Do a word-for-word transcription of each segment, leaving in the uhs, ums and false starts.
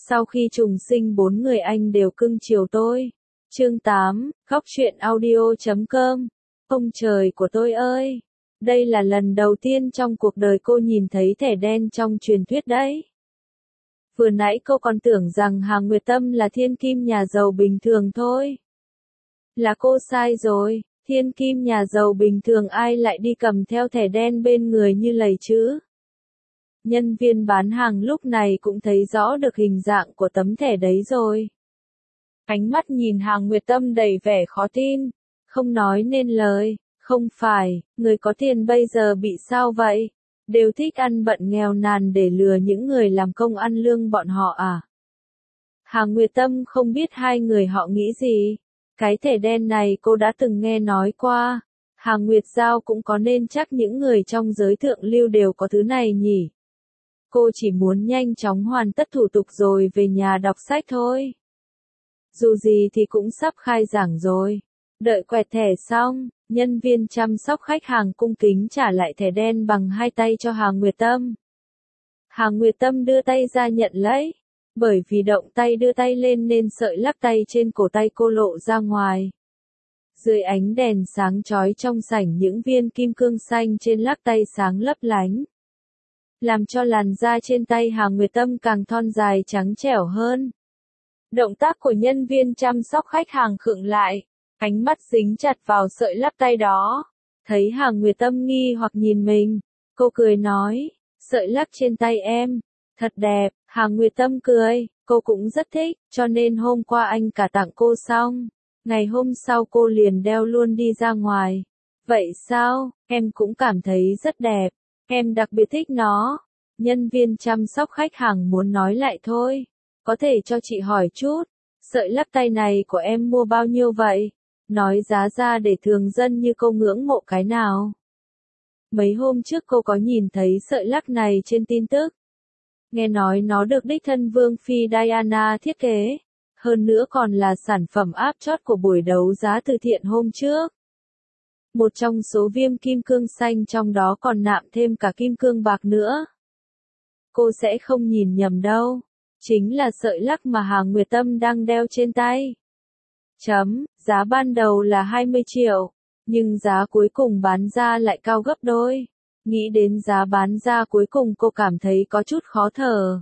Sau khi trùng sinh bốn người anh đều cưng chiều tôi. Chương tám, Góc truyện audio chấm com. Ông trời của tôi ơi! Đây là lần đầu tiên trong cuộc đời cô nhìn thấy thẻ đen trong truyền thuyết đấy. Vừa nãy cô còn tưởng rằng Hà Nguyệt Tâm là thiên kim nhà giàu bình thường thôi. Là cô sai rồi, thiên kim nhà giàu bình thường ai lại đi cầm theo thẻ đen bên người như lầy chứ? Nhân viên bán hàng lúc này cũng thấy rõ được hình dạng của tấm thẻ đấy rồi. Ánh mắt nhìn Hà Nguyệt Tâm đầy vẻ khó tin, không nói nên lời. Không phải, người có tiền bây giờ bị sao vậy? Đều thích ăn bận nghèo nàn để lừa những người làm công ăn lương bọn họ à? Hà Nguyệt Tâm không biết hai người họ nghĩ gì. Cái thẻ đen này cô đã từng nghe nói qua. Hà Nguyệt Giao cũng có nên chắc những người trong giới thượng lưu đều có thứ này nhỉ? Cô chỉ muốn nhanh chóng hoàn tất thủ tục rồi về nhà đọc sách thôi. Dù gì thì cũng sắp khai giảng rồi. Đợi quẹt thẻ xong, nhân viên chăm sóc khách hàng cung kính trả lại thẻ đen bằng hai tay cho Hà Nguyệt Tâm. Hà Nguyệt Tâm đưa tay ra nhận lấy. Bởi vì động tay đưa tay lên nên sợi lắc tay trên cổ tay cô lộ ra ngoài. Dưới ánh đèn sáng chói trong sảnh, những viên kim cương xanh trên lắc tay sáng lấp lánh, làm cho làn da trên tay Hà Nguyệt Tâm càng thon dài trắng trẻo hơn. Động tác của nhân viên chăm sóc khách hàng khựng lại, ánh mắt dính chặt vào sợi lắc tay đó. Thấy Hà Nguyệt Tâm nghi hoặc nhìn mình, cô cười nói, sợi lắc trên tay em, thật đẹp. Hà Nguyệt Tâm cười, cô cũng rất thích, cho nên hôm qua anh cả tặng cô xong, ngày hôm sau cô liền đeo luôn đi ra ngoài. Vậy sao, em cũng cảm thấy rất đẹp, em đặc biệt thích nó. Nhân viên chăm sóc khách hàng muốn nói lại thôi, có thể cho chị hỏi chút, sợi lắc tay này của em mua bao nhiêu vậy? Nói giá ra để thường dân như cô ngưỡng mộ cái nào. Mấy hôm trước cô có nhìn thấy sợi lắc này trên tin tức. Nghe nói nó được đích thân Vương Phi Diana thiết kế, hơn nữa còn là sản phẩm áp chót của buổi đấu giá từ thiện hôm trước. Một trong số viên kim cương xanh trong đó còn nạm thêm cả kim cương bạc nữa. Cô sẽ không nhìn nhầm đâu, chính là sợi lắc mà Hà Nguyệt Tâm đang đeo trên tay. Chấm, giá ban đầu là hai mươi triệu, nhưng giá cuối cùng bán ra lại cao gấp đôi. Nghĩ đến giá bán ra cuối cùng cô cảm thấy có chút khó thở.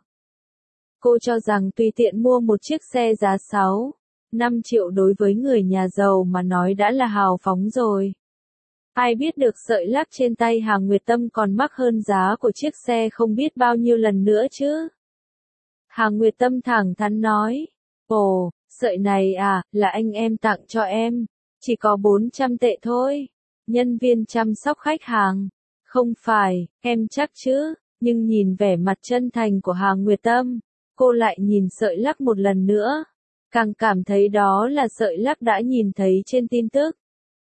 Cô cho rằng tùy tiện mua một chiếc xe giá sáu, năm triệu đối với người nhà giàu mà nói đã là hào phóng rồi. Ai biết được sợi lắc trên tay Hà Nguyệt Tâm còn mắc hơn giá của chiếc xe không biết bao nhiêu lần nữa chứ. Hà Nguyệt Tâm thẳng thắn nói, ồ, sợi này à, là anh em tặng cho em, chỉ có bốn trăm tệ thôi. Nhân viên chăm sóc khách hàng, không phải, em chắc chứ, nhưng nhìn vẻ mặt chân thành của Hà Nguyệt Tâm, cô lại nhìn sợi lắc một lần nữa, càng cảm thấy đó là sợi lắc đã nhìn thấy trên tin tức.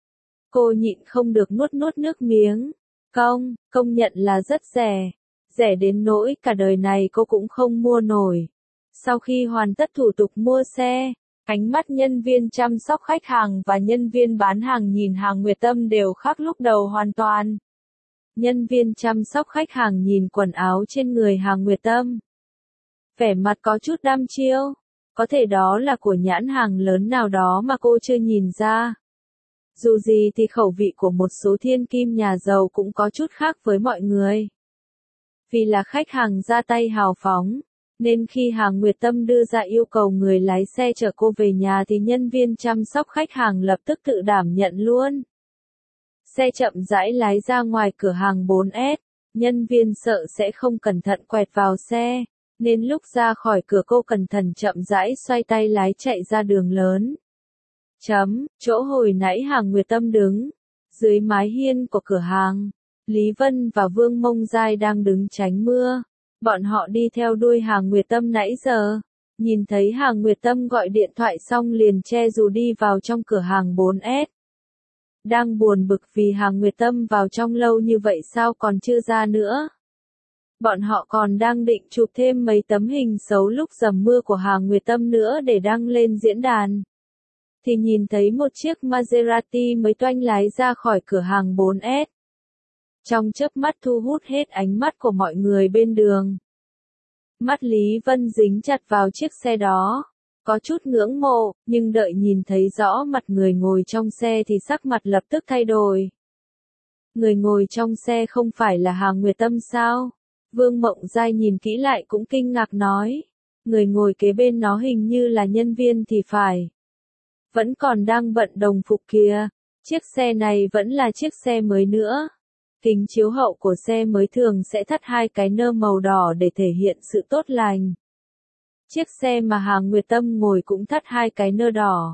Cô nhịn không được nuốt nuốt nước miếng, công, công nhận là rất rẻ, rẻ đến nỗi cả đời này cô cũng không mua nổi. Sau khi hoàn tất thủ tục mua xe, ánh mắt nhân viên chăm sóc khách hàng và nhân viên bán hàng nhìn Hà Nguyệt Tâm đều khác lúc đầu hoàn toàn. Nhân viên chăm sóc khách hàng nhìn quần áo trên người Hà Nguyệt Tâm, vẻ mặt có chút đăm chiêu, có thể đó là của nhãn hàng lớn nào đó mà cô chưa nhìn ra. Dù gì thì khẩu vị của một số thiên kim nhà giàu cũng có chút khác với mọi người. Vì là khách hàng ra tay hào phóng, nên khi Hà Nguyệt Tâm đưa ra yêu cầu người lái xe chở cô về nhà thì nhân viên chăm sóc khách hàng lập tức tự đảm nhận luôn. Xe chậm rãi lái ra ngoài cửa hàng bốn S, nhân viên sợ sẽ không cẩn thận quẹt vào xe, nên lúc ra khỏi cửa cô cẩn thận chậm rãi xoay tay lái chạy ra đường lớn. Chấm, chỗ hồi nãy Hà Nguyệt Tâm đứng, dưới mái hiên của cửa hàng, Lý Vân và Vương Mông Giai đang đứng tránh mưa. Bọn họ đi theo đuôi Hà Nguyệt Tâm nãy giờ, nhìn thấy Hà Nguyệt Tâm gọi điện thoại xong liền che dù đi vào trong cửa hàng bốn S. Đang buồn bực vì Hà Nguyệt Tâm vào trong lâu như vậy sao còn chưa ra nữa. Bọn họ còn đang định chụp thêm mấy tấm hình xấu lúc dầm mưa của Hà Nguyệt Tâm nữa để đăng lên diễn đàn. Thì nhìn thấy một chiếc Maserati mới toanh lái ra khỏi cửa hàng bốn S. Trong chớp mắt thu hút hết ánh mắt của mọi người bên đường. Mắt Lý Vân dính chặt vào chiếc xe đó. Có chút ngưỡng mộ, nhưng đợi nhìn thấy rõ mặt người ngồi trong xe thì sắc mặt lập tức thay đổi. Người ngồi trong xe không phải là Hà Nguyệt Tâm sao? Vương Mộng Giai nhìn kỹ lại cũng kinh ngạc nói. Người ngồi kế bên nó hình như là nhân viên thì phải. Vẫn còn đang bận đồng phục kìa. Chiếc xe này vẫn là chiếc xe mới nữa. Kính chiếu hậu của xe mới thường sẽ thắt hai cái nơ màu đỏ để thể hiện sự tốt lành. Chiếc xe mà Hà Nguyệt Tâm ngồi cũng thắt hai cái nơ đỏ.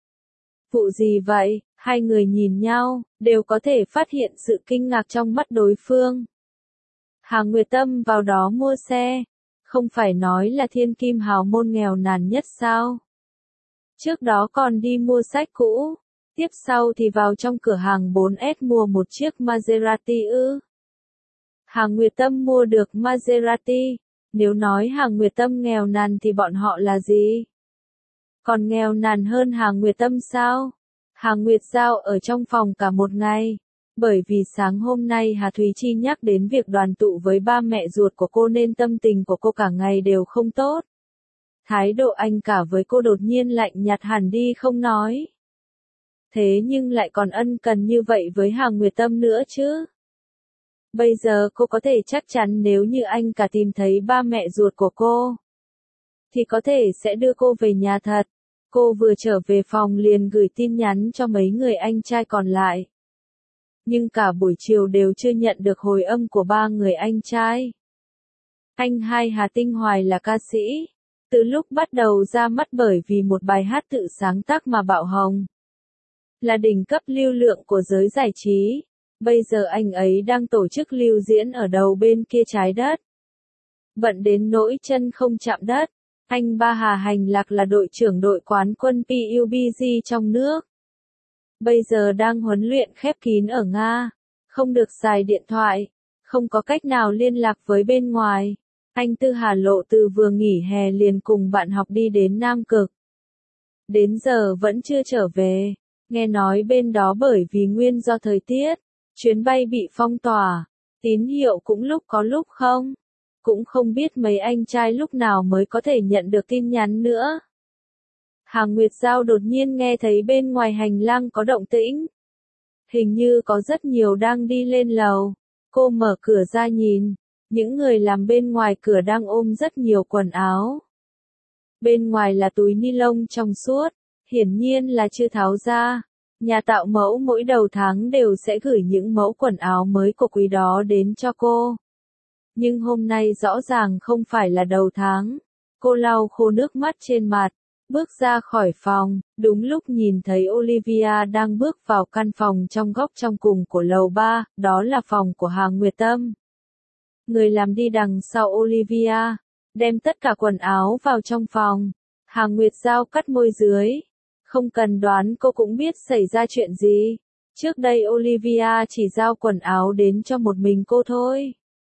Vụ gì vậy? Hai người nhìn nhau, đều có thể phát hiện sự kinh ngạc trong mắt đối phương. Hà Nguyệt Tâm vào đó mua xe, không phải nói là thiên kim hào môn nghèo nàn nhất sao? Trước đó còn đi mua sách cũ, tiếp sau thì vào trong cửa hàng bốn S mua một chiếc Maserati ư. Hà Nguyệt Tâm mua được Maserati, nếu nói Hà Nguyệt Tâm nghèo nàn thì bọn họ là gì? Còn nghèo nàn hơn Hà Nguyệt Tâm sao? Hà Nguyệt Giao ở trong phòng cả một ngày, bởi vì sáng hôm nay Hà Thúy Chi nhắc đến việc đoàn tụ với ba mẹ ruột của cô nên tâm tình của cô cả ngày đều không tốt. Thái độ anh cả với cô đột nhiên lạnh nhạt hẳn đi không nói. Thế nhưng lại còn ân cần như vậy với Hà Nguyệt Tâm nữa chứ. Bây giờ cô có thể chắc chắn nếu như anh cả tìm thấy ba mẹ ruột của cô, thì có thể sẽ đưa cô về nhà thật. Cô vừa trở về phòng liền gửi tin nhắn cho mấy người anh trai còn lại. Nhưng cả buổi chiều đều chưa nhận được hồi âm của ba người anh trai. Anh hai Hà Tinh Hoài là ca sĩ, từ lúc bắt đầu ra mắt bởi vì một bài hát tự sáng tác mà bạo hồng. Là đỉnh cấp lưu lượng của giới giải trí. Bây giờ anh ấy đang tổ chức lưu diễn ở đầu bên kia trái đất. Bận đến nỗi chân không chạm đất. Anh ba Hà Hành Lạc là đội trưởng đội quán quân pê u bê giê trong nước. Bây giờ đang huấn luyện khép kín ở Nga. Không được xài điện thoại. Không có cách nào liên lạc với bên ngoài. Anh Tư Hà Lộ từ vừa nghỉ hè liền cùng bạn học đi đến Nam Cực. Đến giờ vẫn chưa trở về. Nghe nói bên đó bởi vì nguyên do thời tiết, chuyến bay bị phong tỏa, tín hiệu cũng lúc có lúc không. Cũng không biết mấy anh trai lúc nào mới có thể nhận được tin nhắn nữa. Hà Nguyệt Giao đột nhiên nghe thấy bên ngoài hành lang có động tĩnh. Hình như có rất nhiều đang đi lên lầu. Cô mở cửa ra nhìn. Những người làm bên ngoài cửa đang ôm rất nhiều quần áo. Bên ngoài là túi ni lông trong suốt. Hiển nhiên là chưa tháo ra. Nhà tạo mẫu mỗi đầu tháng đều sẽ gửi những mẫu quần áo mới của quý đó đến cho cô. Nhưng hôm nay rõ ràng không phải là đầu tháng. Cô lau khô nước mắt trên mặt, bước ra khỏi phòng, đúng lúc nhìn thấy Olivia đang bước vào căn phòng trong góc trong cùng của lầu ba, đó là phòng của Hà Nguyệt Tâm. Người làm đi đằng sau Olivia, đem tất cả quần áo vào trong phòng. Hà Nguyệt Giao cắt môi dưới. Không cần đoán cô cũng biết xảy ra chuyện gì. Trước đây Olivia chỉ giao quần áo đến cho một mình cô thôi.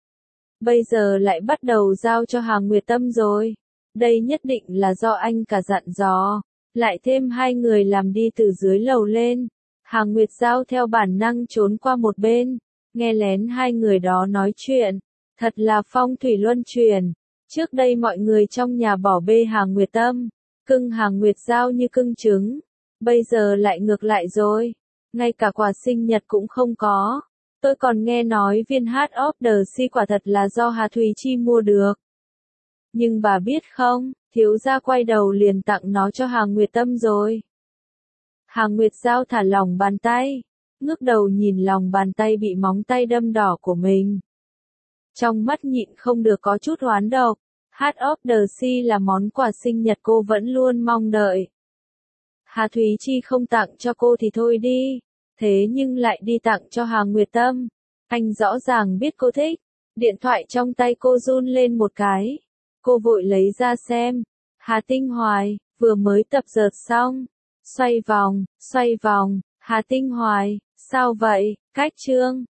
Bây giờ lại bắt đầu giao cho Hà Nguyệt Tâm rồi. Đây nhất định là do anh cả dặn dò. Lại thêm hai người làm đi từ dưới lầu lên. Hà Nguyệt Giao theo bản năng trốn qua một bên. Nghe lén hai người đó nói chuyện. Thật là phong thủy luân chuyển. Trước đây mọi người trong nhà bỏ bê Hà Nguyệt Tâm. Cưng Hà Nguyệt Giao như cưng trứng. Bây giờ lại ngược lại rồi. Ngay cả quà sinh nhật cũng không có. Tôi còn nghe nói viên Heart of the Sea quả thật là do Hà Thúy Chi mua được. Nhưng bà biết không, thiếu gia quay đầu liền tặng nó cho Hà Nguyệt Tâm rồi. Hà Nguyệt Giao thả lỏng bàn tay. Ngước đầu nhìn lòng bàn tay bị móng tay đâm đỏ của mình. Trong mắt nhịn không được có chút oán độc. Heart of the Sea là món quà sinh nhật cô vẫn luôn mong đợi. Hà Thúy Chi không tặng cho cô thì thôi đi. Thế nhưng lại đi tặng cho Hà Nguyệt Tâm. Anh rõ ràng biết cô thích. Điện thoại trong tay cô run lên một cái. Cô vội lấy ra xem. Hà Tinh Hoài, vừa mới tập dượt xong. Xoay vòng, xoay vòng. Hà Tinh Hoài, sao vậy? Cách chương.